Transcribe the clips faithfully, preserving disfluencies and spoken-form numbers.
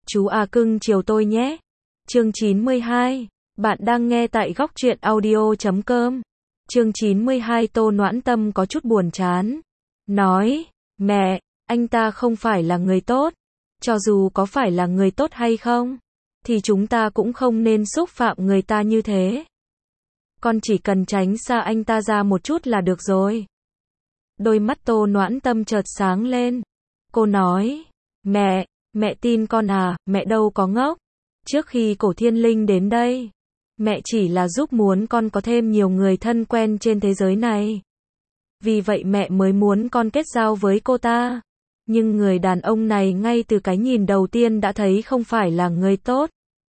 Chú à cưng chiều tôi nhé. Chương chín mươi hai. Bạn đang nghe tại góc truyện audio chấm com. Chương chín mươi hai. Tô Noãn Tâm có chút buồn chán. Nói, mẹ, anh ta không phải là người tốt. Cho dù có phải là người tốt hay không, thì chúng ta cũng không nên xúc phạm người ta như thế. Con chỉ cần tránh xa anh ta ra một chút là được rồi. Đôi mắt Tô Noãn Tâm chợt sáng lên. Cô nói, mẹ, mẹ tin con à, mẹ đâu có ngốc. Trước khi Cổ Thiên Linh đến đây, mẹ chỉ là giúp muốn con có thêm nhiều người thân quen trên thế giới này. Vì vậy mẹ mới muốn con kết giao với cô ta. Nhưng người đàn ông này ngay từ cái nhìn đầu tiên đã thấy không phải là người tốt.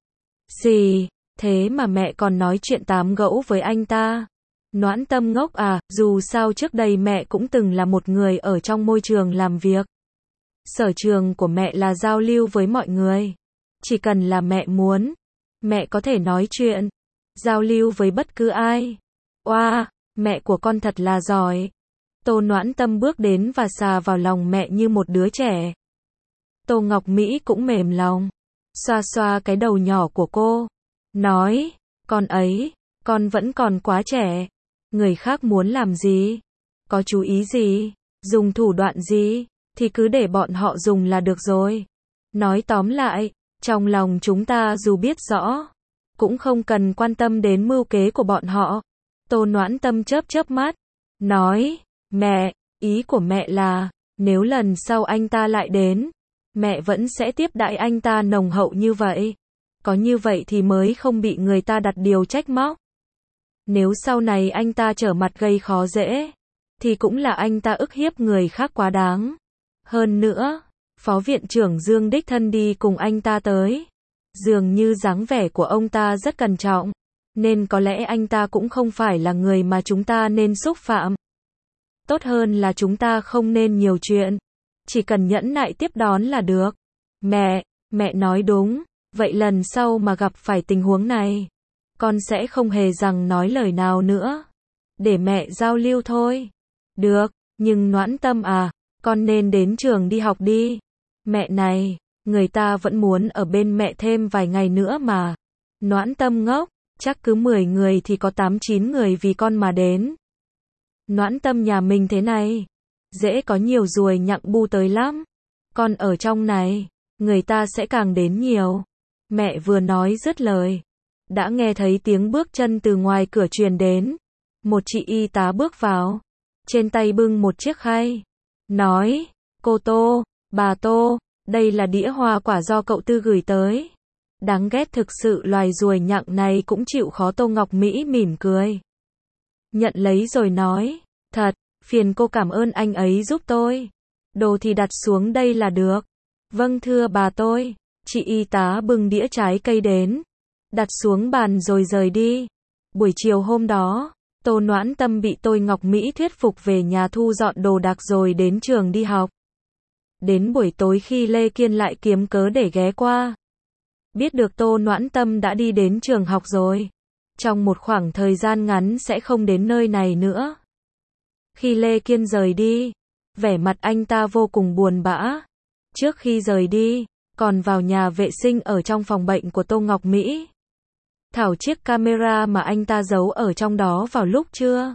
Gì, thế mà mẹ còn nói chuyện tám gẫu với anh ta. Noãn Tâm ngốc à, dù sao trước đây mẹ cũng từng là một người ở trong môi trường làm việc. Sở trường của mẹ là giao lưu với mọi người. Chỉ cần là mẹ muốn, mẹ có thể nói chuyện, giao lưu với bất cứ ai. Oa, wow, mẹ của con thật là giỏi. Tô Noãn Tâm bước đến và xà vào lòng mẹ như một đứa trẻ. Tô Ngọc Mỹ cũng mềm lòng, xoa xoa cái đầu nhỏ của cô, nói, con ấy, con vẫn còn quá trẻ. Người khác muốn làm gì, có chú ý gì, dùng thủ đoạn gì, thì cứ để bọn họ dùng là được rồi. Nói tóm lại, trong lòng chúng ta dù biết rõ, cũng không cần quan tâm đến mưu kế của bọn họ. Tô Noãn Tâm chớp chớp mắt, nói, mẹ, ý của mẹ là, nếu lần sau anh ta lại đến, mẹ vẫn sẽ tiếp đãi anh ta nồng hậu như vậy. Có như vậy thì mới không bị người ta đặt điều trách móc. Nếu sau này anh ta trở mặt gây khó dễ, thì cũng là anh ta ức hiếp người khác quá đáng. Hơn nữa, Phó Viện trưởng Dương đích thân đi cùng anh ta tới. Dường như dáng vẻ của ông ta rất cẩn trọng, nên có lẽ anh ta cũng không phải là người mà chúng ta nên xúc phạm. Tốt hơn là chúng ta không nên nhiều chuyện, chỉ cần nhẫn nại tiếp đón là được. Mẹ, mẹ nói đúng, vậy lần sau mà gặp phải tình huống này, con sẽ không hề rằng nói lời nào nữa. Để mẹ giao lưu thôi. Được, nhưng Noãn Tâm à, con nên đến trường đi học đi. Mẹ này, người ta vẫn muốn ở bên mẹ thêm vài ngày nữa mà. Noãn Tâm ngốc, chắc cứ mười người thì có tám chín người vì con mà đến. Noãn Tâm nhà mình thế này, dễ có nhiều ruồi nhặng bu tới lắm. Con ở trong này, người ta sẽ càng đến nhiều. Mẹ vừa nói dứt lời, đã nghe thấy tiếng bước chân từ ngoài cửa truyền đến. Một chị y tá bước vào, trên tay bưng một chiếc khay, nói, cô Tô, bà Tô, đây là đĩa hoa quả do cậu Tư gửi tới. Đáng ghét thực sự, loài ruồi nhặng này cũng chịu khó. Tô Ngọc Mỹ mỉm cười, nhận lấy rồi nói, thật, phiền cô cảm ơn anh ấy giúp tôi. Đồ thì đặt xuống đây là được. Vâng thưa bà tôi. Chị y tá bưng đĩa trái cây đến, đặt xuống bàn rồi rời đi. Buổi chiều hôm đó, Tô Noãn Tâm bị Tô Ngọc Mỹ thuyết phục về nhà thu dọn đồ đạc rồi đến trường đi học. Đến buổi tối khi Lê Kiên lại kiếm cớ để ghé qua, biết được Tô Noãn Tâm đã đi đến trường học rồi, trong một khoảng thời gian ngắn sẽ không đến nơi này nữa. Khi Lê Kiên rời đi, vẻ mặt anh ta vô cùng buồn bã. Trước khi rời đi, còn vào nhà vệ sinh ở trong phòng bệnh của Tô Ngọc Mỹ, thảo chiếc camera mà anh ta giấu ở trong đó vào lúc trưa.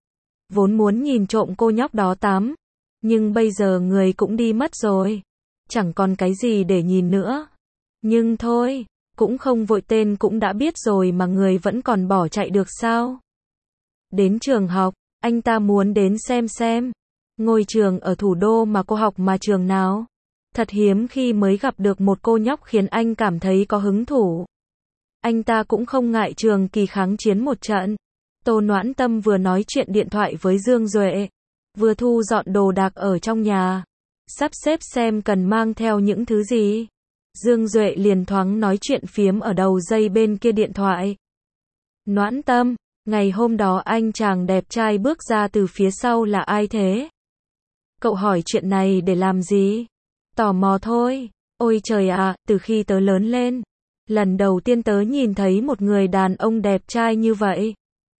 Vốn muốn nhìn trộm cô nhóc đó tắm, nhưng bây giờ người cũng đi mất rồi, chẳng còn cái gì để nhìn nữa. Nhưng thôi, cũng không vội, tên cũng đã biết rồi mà người vẫn còn bỏ chạy được sao? Đến trường học, anh ta muốn đến xem xem, ngôi trường ở thủ đô mà cô học mà trường nào. Thật hiếm khi mới gặp được một cô nhóc khiến anh cảm thấy có hứng thú. Anh ta cũng không ngại trường kỳ kháng chiến một trận. Tô Noãn Tâm vừa nói chuyện điện thoại với Dương Duệ, vừa thu dọn đồ đạc ở trong nhà, sắp xếp xem cần mang theo những thứ gì. Dương Duệ liền thoáng nói chuyện phiếm ở đầu dây bên kia điện thoại. Noãn Tâm, ngày hôm đó anh chàng đẹp trai bước ra từ phía sau là ai thế? Cậu hỏi chuyện này để làm gì? Tò mò thôi. Ôi trời ạ, từ khi tớ lớn lên, lần đầu tiên tớ nhìn thấy một người đàn ông đẹp trai như vậy.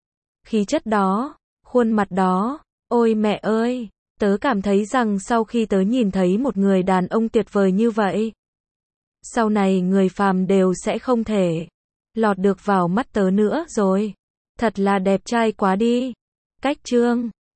Khí chất đó, khuôn mặt đó, ôi mẹ ơi, tớ cảm thấy rằng sau khi tớ nhìn thấy một người đàn ông tuyệt vời như vậy, Sau này người phàm đều sẽ không thể lọt được vào mắt tớ nữa rồi. Thật là đẹp trai quá đi. Cách chương